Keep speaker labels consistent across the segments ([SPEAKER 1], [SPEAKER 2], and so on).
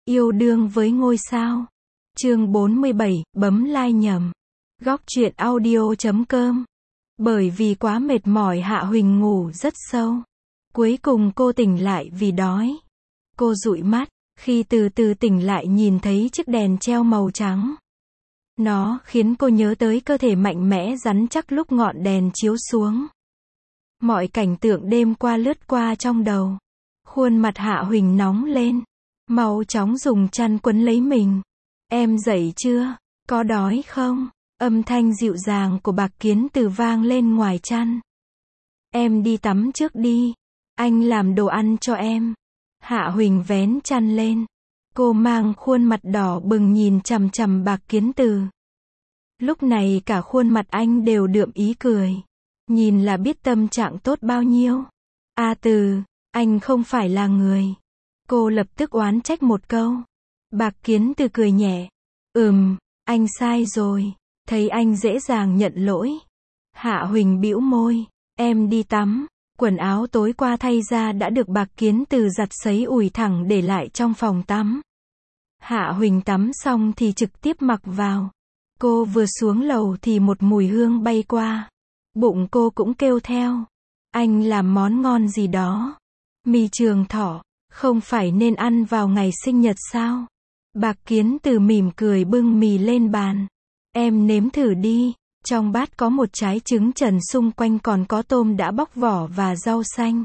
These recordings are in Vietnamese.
[SPEAKER 1] Yêu đương với ngôi sao. Chương 47, bấm like nhầm. Góc truyện audio.com. Bởi vì quá mệt mỏi Hạ Huỳnh ngủ rất sâu. Cuối cùng cô tỉnh lại vì đói. Cô dụi mắt, khi từ từ tỉnh lại nhìn thấy chiếc đèn treo màu trắng. Nó khiến cô nhớ tới cơ thể mạnh mẽ rắn chắc lúc ngọn đèn chiếu xuống. Mọi cảnh tượng đêm qua lướt qua trong đầu. Khuôn mặt Hạ Huỳnh nóng lên. Mau chóng dùng chăn quấn lấy mình. Em dậy chưa? Có đói không? Âm thanh dịu dàng của Bạc Kiến Từ vang lên ngoài chăn. Em đi tắm trước đi. Anh làm đồ ăn cho em. Hạ Huỳnh vén chăn lên. Cô mang khuôn mặt đỏ bừng nhìn chằm chằm Bạc Kiến Từ. Lúc này cả khuôn mặt anh đều đượm ý cười. Nhìn là biết tâm trạng tốt bao nhiêu. A Từ, anh không phải là người. Cô lập tức oán trách một câu. Bạc Kiến Từ cười nhẹ. Anh sai rồi. Thấy anh dễ dàng nhận lỗi. Hạ Huỳnh bĩu môi. Em đi tắm. Quần áo tối qua thay ra đã được Bạc Kiến Từ giặt sấy ủi thẳng để lại trong phòng tắm. Hạ Huỳnh tắm xong thì trực tiếp mặc vào. Cô vừa xuống lầu thì một mùi hương bay qua. Bụng cô cũng kêu theo. Anh làm món ngon gì đó. Mì trường thỏ. Không phải nên ăn vào ngày sinh nhật sao? Bạc Kiến Từ mỉm cười bưng mì lên bàn. Em nếm thử đi. Trong bát có một trái trứng trần, xung quanh còn có tôm đã bóc vỏ và rau xanh.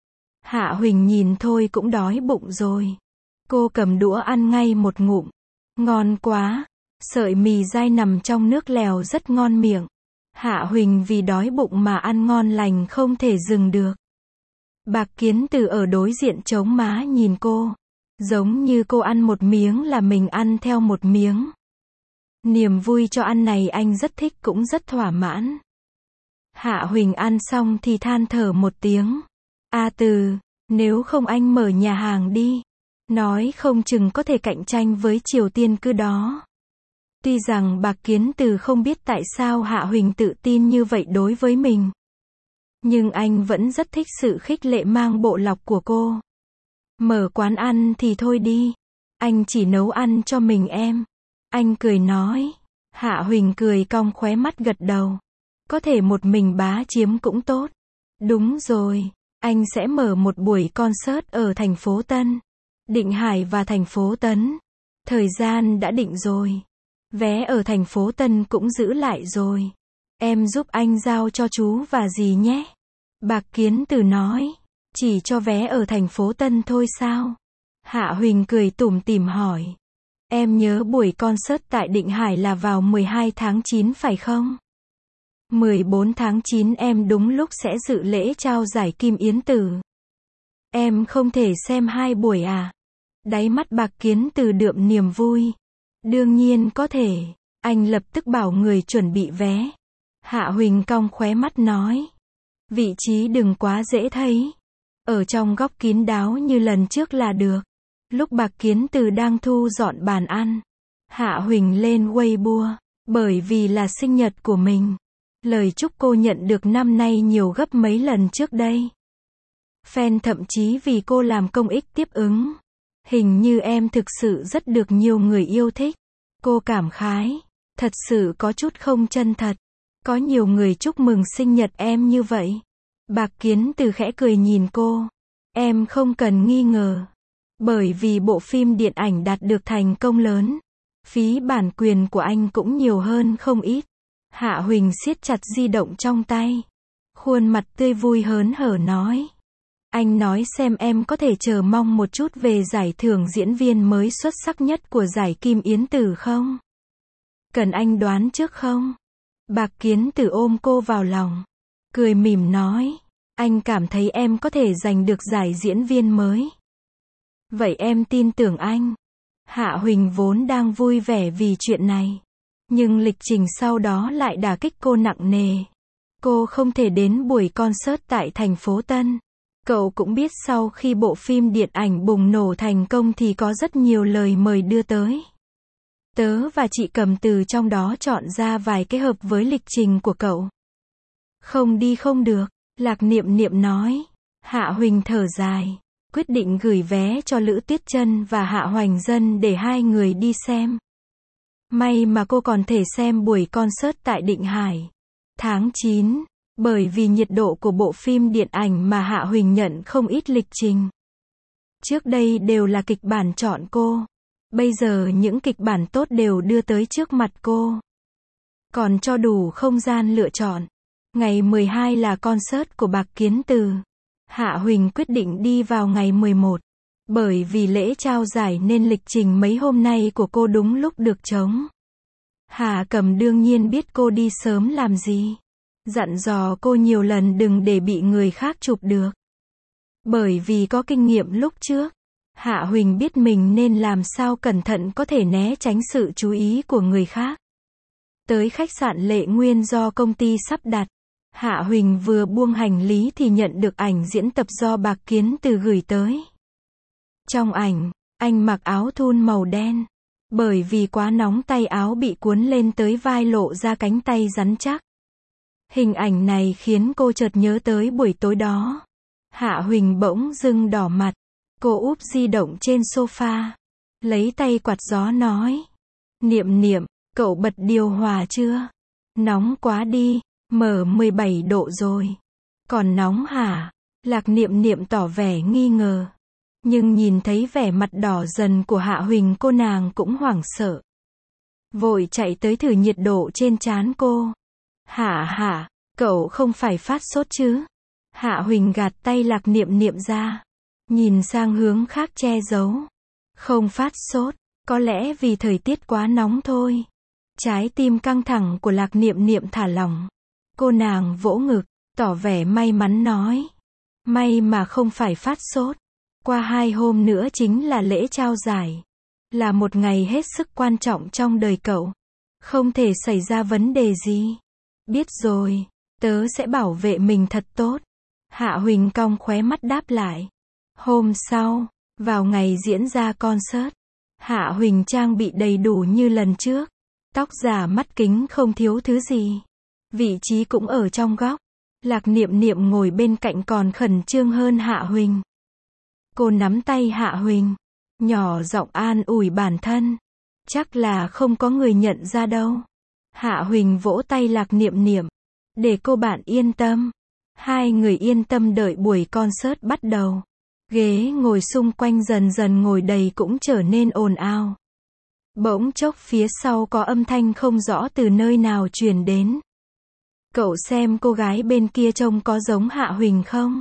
[SPEAKER 1] Hạ Huỳnh nhìn thôi cũng đói bụng rồi. Cô cầm đũa ăn ngay một ngụm. Ngon quá. Sợi mì dai nằm trong nước lèo rất ngon miệng. Hạ Huỳnh vì đói bụng mà ăn ngon lành không thể dừng được. Bạc Kiến Từ ở đối diện chống má nhìn cô. Giống như cô ăn một miếng là mình ăn theo một miếng. Niềm vui cho ăn này anh rất thích cũng rất thỏa mãn. Hạ Huỳnh ăn xong thì than thở một tiếng. A Từ, nếu không anh mở nhà hàng đi. Nói không chừng có thể cạnh tranh với Triều Tiên cứ đó. Tuy rằng Bạc Kiến Từ không biết tại sao Hạ Huỳnh tự tin như vậy đối với mình. Nhưng anh vẫn rất thích sự khích lệ mang bộ lọc của cô. Mở quán ăn thì thôi đi. Anh chỉ nấu ăn cho mình em. Anh cười nói. Hạ Huỳnh cười cong khóe mắt gật đầu. Có thể một mình bá chiếm cũng tốt. Đúng rồi. Anh sẽ mở một buổi concert ở thành phố Tân, Định Hải và thành phố Tấn. Thời gian đã định rồi. Vé ở thành phố Tân cũng giữ lại rồi. Em giúp anh giao cho chú và dì nhé. Bạc Kiến Từ nói. Chỉ cho vé ở thành phố Tân thôi sao? Hạ Huỳnh cười tủm tỉm hỏi. Em nhớ buổi concert tại Định Hải là vào 12 tháng 9 phải không? 14 tháng 9 em đúng lúc sẽ dự lễ trao giải Kim Yến Tử. Em không thể xem hai buổi à? Đáy mắt Bạc Kiến Từ đượm niềm vui. Đương nhiên có thể. Anh lập tức bảo người chuẩn bị vé. Hạ Huỳnh cong khóe mắt nói. Vị trí đừng quá dễ thấy. Ở trong góc kín đáo như lần trước là được. Lúc Bạc Kiến Từ đang thu dọn bàn ăn, Hạ Huỳnh lên Weibo. Bởi vì là sinh nhật của mình. Lời chúc cô nhận được năm nay nhiều gấp mấy lần trước đây. Fan thậm chí vì cô làm công ích tiếp ứng. Hình như em thực sự rất được nhiều người yêu thích. Cô cảm khái. Thật sự có chút không chân thật. Có nhiều người chúc mừng sinh nhật em như vậy. Bạc Kiến Từ khẽ cười nhìn cô. Em không cần nghi ngờ. Bởi vì bộ phim điện ảnh đạt được thành công lớn. Phí bản quyền của anh cũng nhiều hơn không ít. Hạ Huỳnh siết chặt di động trong tay. Khuôn mặt tươi vui hớn hở nói. Anh nói xem em có thể chờ mong một chút về giải thưởng diễn viên mới xuất sắc nhất của giải Kim Yến Tử không? Cần anh đoán trước không? Bạc Kiến Từ ôm cô vào lòng. Cười mỉm nói. Anh cảm thấy em có thể giành được giải diễn viên mới. Vậy em tin tưởng anh. Hạ Huỳnh vốn đang vui vẻ vì chuyện này. Nhưng lịch trình sau đó lại đả kích cô nặng nề. Cô không thể đến buổi concert tại thành phố Tân. Cậu cũng biết sau khi bộ phim điện ảnh bùng nổ thành công thì có rất nhiều lời mời đưa tới. Tớ và chị Cầm từ trong đó chọn ra vài cái hợp với lịch trình của cậu. Không đi không được. Lạc Niệm Niệm nói. Hạ Huỳnh thở dài. quyết định gửi vé cho Lữ Tuyết Chân và Hạ Hoành Dân để hai người đi xem. May mà cô còn thể xem buổi concert tại Định Hải. Tháng 9, bởi vì nhiệt độ của bộ phim điện ảnh mà Hạ Huỳnh nhận không ít lịch trình. Trước đây đều là kịch bản chọn cô. Bây giờ những kịch bản tốt đều đưa tới trước mặt cô. Còn cho đủ không gian lựa chọn. Ngày 12 là concert của Bạc Kiến Từ. Hạ Huỳnh quyết định đi vào ngày 11. Bởi vì lễ trao giải nên lịch trình mấy hôm nay của cô đúng lúc được trống. Hạ Cẩm đương nhiên biết cô đi sớm làm gì. Dặn dò cô nhiều lần đừng để bị người khác chụp được. Bởi vì có kinh nghiệm lúc trước, Hạ Huỳnh biết mình nên làm sao cẩn thận có thể né tránh sự chú ý của người khác. Tới khách sạn Lệ Nguyên do công ty sắp đặt, Hạ Huỳnh vừa buông hành lý thì nhận được ảnh diễn tập do Bạc Kiến Từ gửi tới. Trong ảnh, anh mặc áo thun màu đen. Bởi vì quá nóng tay áo bị cuốn lên tới vai lộ ra cánh tay rắn chắc. Hình ảnh này khiến cô chợt nhớ tới buổi tối đó. Hạ Huỳnh bỗng dưng đỏ mặt. Cô úp di động trên sofa. Lấy tay quạt gió nói. Niệm Niệm, cậu bật điều hòa chưa? Nóng quá đi, mở 17 độ rồi. Còn nóng hả? Lạc Niệm Niệm tỏ vẻ nghi ngờ. Nhưng nhìn thấy vẻ mặt đỏ dần của Hạ Huỳnh cô nàng cũng hoảng sợ. Vội chạy tới thử nhiệt độ trên trán cô. Hạ, cậu không phải phát sốt chứ? Hạ Huỳnh gạt tay Lạc Niệm Niệm ra. Nhìn sang hướng khác che giấu. Không phát sốt, có lẽ vì thời tiết quá nóng thôi. Trái tim căng thẳng của Lạc Niệm Niệm thả lỏng. Cô nàng vỗ ngực, tỏ vẻ may mắn nói. May mà không phải phát sốt. Qua 2 hôm nữa chính là lễ trao giải. Là một ngày hết sức quan trọng trong đời cậu. Không thể xảy ra vấn đề gì. Biết rồi, tớ sẽ bảo vệ mình thật tốt. Hạ Huỳnh cong khóe mắt đáp lại. Hôm sau, vào ngày diễn ra concert, Hạ Huỳnh trang bị đầy đủ như lần trước. Tóc giả mắt kính không thiếu thứ gì. Vị trí cũng ở trong góc. Lạc Niệm Niệm ngồi bên cạnh còn khẩn trương hơn Hạ Huỳnh. Cô nắm tay Hạ Huỳnh, nhỏ giọng an ủi bản thân. Chắc là không có người nhận ra đâu. Hạ Huỳnh vỗ tay Lạc Niệm Niệm. Để cô bạn yên tâm. Hai người yên tâm đợi buổi concert bắt đầu. Ghế ngồi xung quanh dần dần ngồi đầy cũng trở nên ồn ào. Bỗng chốc phía sau có âm thanh không rõ từ nơi nào truyền đến. Cậu xem cô gái bên kia trông có giống Hạ Huỳnh không?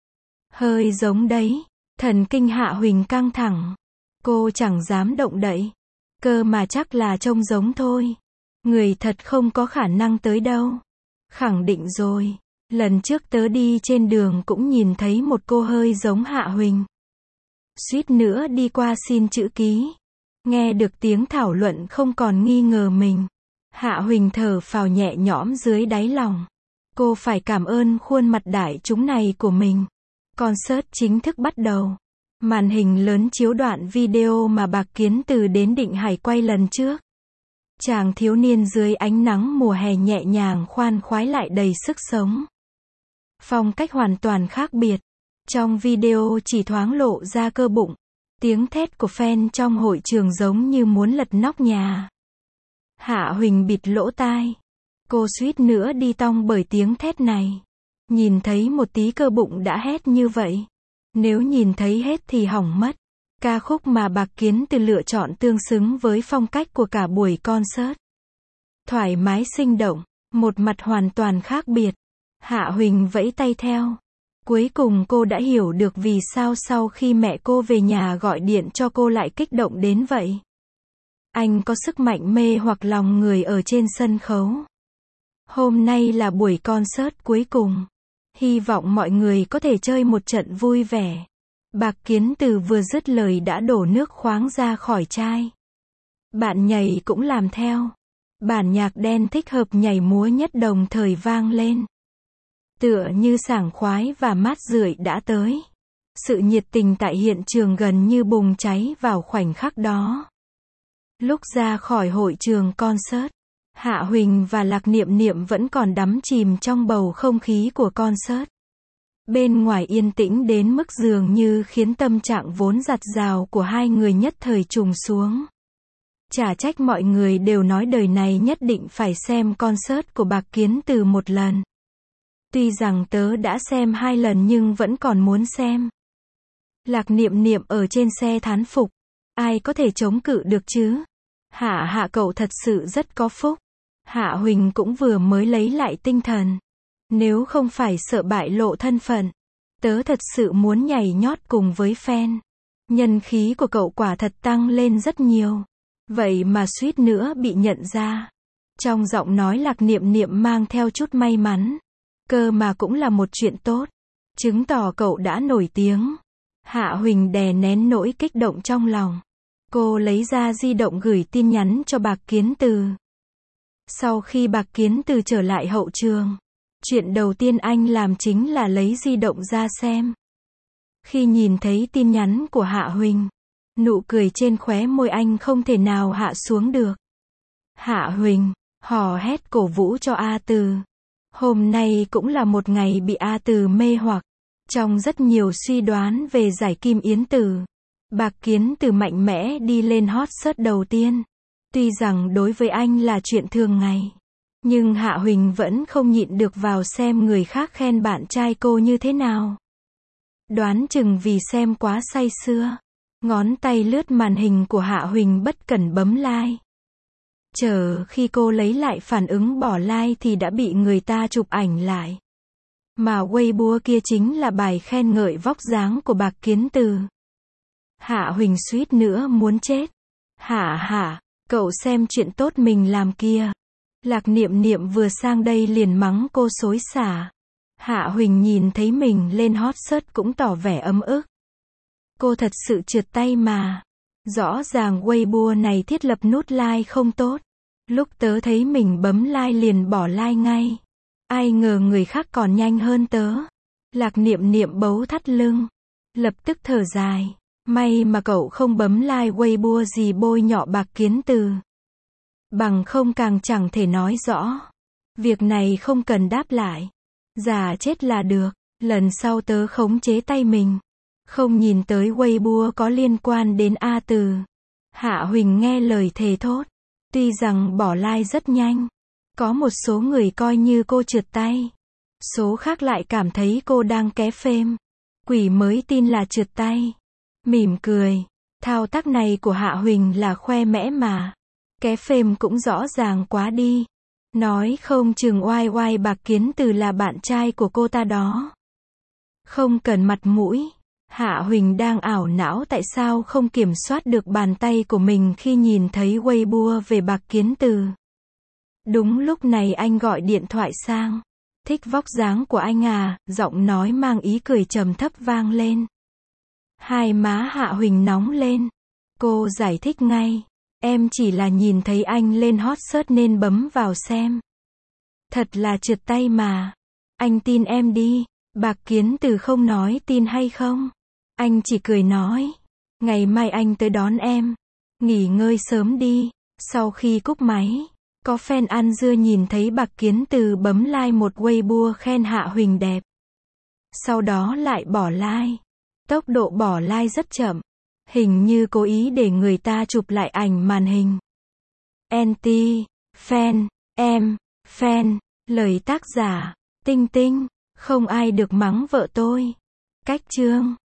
[SPEAKER 1] Hơi giống đấy. Thần kinh Hạ Huỳnh căng thẳng. Cô chẳng dám động đậy. Cơ mà chắc là trông giống thôi. Người thật không có khả năng tới đâu. Khẳng định rồi. Lần trước tớ đi trên đường cũng nhìn thấy một cô hơi giống Hạ Huỳnh. Suýt nữa đi qua xin chữ ký. Nghe được tiếng thảo luận không còn nghi ngờ mình. Hạ Huỳnh thở phào nhẹ nhõm dưới đáy lòng. Cô phải cảm ơn khuôn mặt đại chúng này của mình. Concert chính thức bắt đầu. Màn hình lớn chiếu đoạn video mà Bạc Kiến Từ đến Định Hải quay lần trước. Chàng thiếu niên dưới ánh nắng mùa hè nhẹ nhàng khoan khoái lại đầy sức sống. Phong cách hoàn toàn khác biệt. Trong video chỉ thoáng lộ ra cơ bụng. Tiếng thét của fan trong hội trường giống như muốn lật nóc nhà. Hạ Huỳnh bịt lỗ tai. Cô suýt nữa đi tong bởi tiếng thét này. Nhìn thấy một tí cơ bụng đã hét như vậy. Nếu nhìn thấy hết thì hỏng mất. Ca khúc mà Bạc Kiến Từ lựa chọn tương xứng với phong cách của cả buổi concert. Thoải mái sinh động, một mặt hoàn toàn khác biệt. Hạ Huỳnh vẫy tay theo. Cuối cùng cô đã hiểu được vì sao sau khi mẹ cô về nhà gọi điện cho cô lại kích động đến vậy. Anh có sức mạnh mê hoặc lòng người ở trên sân khấu. Hôm nay là buổi concert cuối cùng. Hy vọng mọi người có thể chơi một trận vui vẻ. Bạc Kiến Từ vừa dứt lời đã đổ nước khoáng ra khỏi chai. Bạn nhảy cũng làm theo. Bản nhạc đen thích hợp nhảy múa nhất đồng thời vang lên. Tựa như sảng khoái và mát rượi đã tới. Sự nhiệt tình tại hiện trường gần như bùng cháy vào khoảnh khắc đó. Lúc ra khỏi hội trường concert, Hạ Huỳnh và Lạc Niệm Niệm vẫn còn đắm chìm trong bầu không khí của concert. Bên ngoài yên tĩnh đến mức dường như khiến tâm trạng vốn dạt dào của hai người nhất thời trùng xuống. Chả trách mọi người đều nói đời này nhất định phải xem concert của Bạc Kiến Từ một lần. Tuy rằng tớ đã xem 2 lần nhưng vẫn còn muốn xem. Lạc Niệm Niệm ở trên xe thán phục. Ai có thể chống cự được chứ? Hạ cậu thật sự rất có phúc. Hạ Huỳnh cũng vừa mới lấy lại tinh thần. Nếu không phải sợ bại lộ thân phận, tớ thật sự muốn nhảy nhót cùng với fan. Nhân khí của cậu quả thật tăng lên rất nhiều. Vậy mà suýt nữa bị nhận ra. Trong giọng nói Lạc Niệm Niệm mang theo chút may mắn. Cơ mà cũng là một chuyện tốt. Chứng tỏ cậu đã nổi tiếng. Hạ Huỳnh đè nén nỗi kích động trong lòng. Cô lấy ra di động gửi tin nhắn cho Bạc Kiến Từ. Sau khi Bạc Kiến Từ trở lại hậu trường, chuyện đầu tiên anh làm chính là lấy di động ra xem. Khi nhìn thấy tin nhắn của Hạ Huỳnh, nụ cười trên khóe môi anh không thể nào hạ xuống được. Hạ Huỳnh hò hét cổ vũ cho A Từ. Hôm nay cũng là một ngày bị A Từ mê hoặc. Trong rất nhiều suy đoán về giải Kim Yến Tử, Bạc Kiến Từ mạnh mẽ đi lên hot search đầu tiên. Tuy rằng đối với anh là chuyện thường ngày, nhưng Hạ Huỳnh vẫn không nhịn được vào xem người khác khen bạn trai cô như thế nào. Đoán chừng vì xem quá say sưa, ngón tay lướt màn hình của Hạ Huỳnh bất cẩn bấm like. Chờ khi cô lấy lại phản ứng bỏ like thì đã bị người ta chụp ảnh lại. Mà Weibo kia chính là bài khen ngợi vóc dáng của Bạc Kiến Từ. Hạ Huỳnh suýt nữa muốn chết. Hạ, cậu xem chuyện tốt mình làm kia. Lạc Niệm Niệm vừa sang đây liền mắng cô xối xả. Hạ Huỳnh nhìn thấy mình lên hot search cũng tỏ vẻ ấm ức. Cô thật sự trượt tay mà. Rõ ràng Weibo này thiết lập nút like không tốt. Lúc tớ thấy mình bấm like liền bỏ like ngay. Ai ngờ người khác còn nhanh hơn tớ. Lạc Niệm Niệm bấu thắt lưng. Lập tức thở dài. May mà cậu không bấm like Weibo gì bôi nhọ Bạc Kiến Từ. Bằng không càng chẳng thể nói rõ. Việc này không cần đáp lại. Giả chết là được. Lần sau tớ khống chế tay mình. Không nhìn tới Weibo có liên quan đến A Từ. Hạ Huỳnh nghe lời thề thốt. Tuy rằng bỏ like rất nhanh. Có một số người coi như cô trượt tay. Số khác lại cảm thấy cô đang ké phêm. Quỷ mới tin là trượt tay. Mỉm cười. Thao tác này của Hạ Huỳnh là khoe mẽ mà. Ké phêm cũng rõ ràng quá đi. Nói không chừng oai Bạc Kiến Từ là bạn trai của cô ta đó. Không cần mặt mũi. Hạ Huỳnh đang ảo não tại sao không kiểm soát được bàn tay của mình khi nhìn thấy Weibo về Bạc Kiến Từ. Đúng lúc này anh gọi điện thoại sang. Thích vóc dáng của anh à, giọng nói mang ý cười trầm thấp vang lên. Hai má Hạ Huỳnh nóng lên. Cô giải thích ngay. Em chỉ là nhìn thấy anh lên hot search nên bấm vào xem. Thật là trượt tay mà. Anh tin em đi. Bạc Kiến Từ không nói tin hay không. Anh chỉ cười nói. Ngày mai anh tới đón em. Nghỉ ngơi sớm đi. Sau khi cúp máy, có fan ăn dưa nhìn thấy Bạc Kiến Từ bấm like một Weibo khen Hạ Huỳnh đẹp. Sau đó lại bỏ like. Tốc độ bỏ like rất chậm. Hình như cố ý để người ta chụp lại ảnh màn hình. Anti, fan, em, fan, lời tác giả, Tinh Tinh, không ai được mắng vợ tôi. Cách chương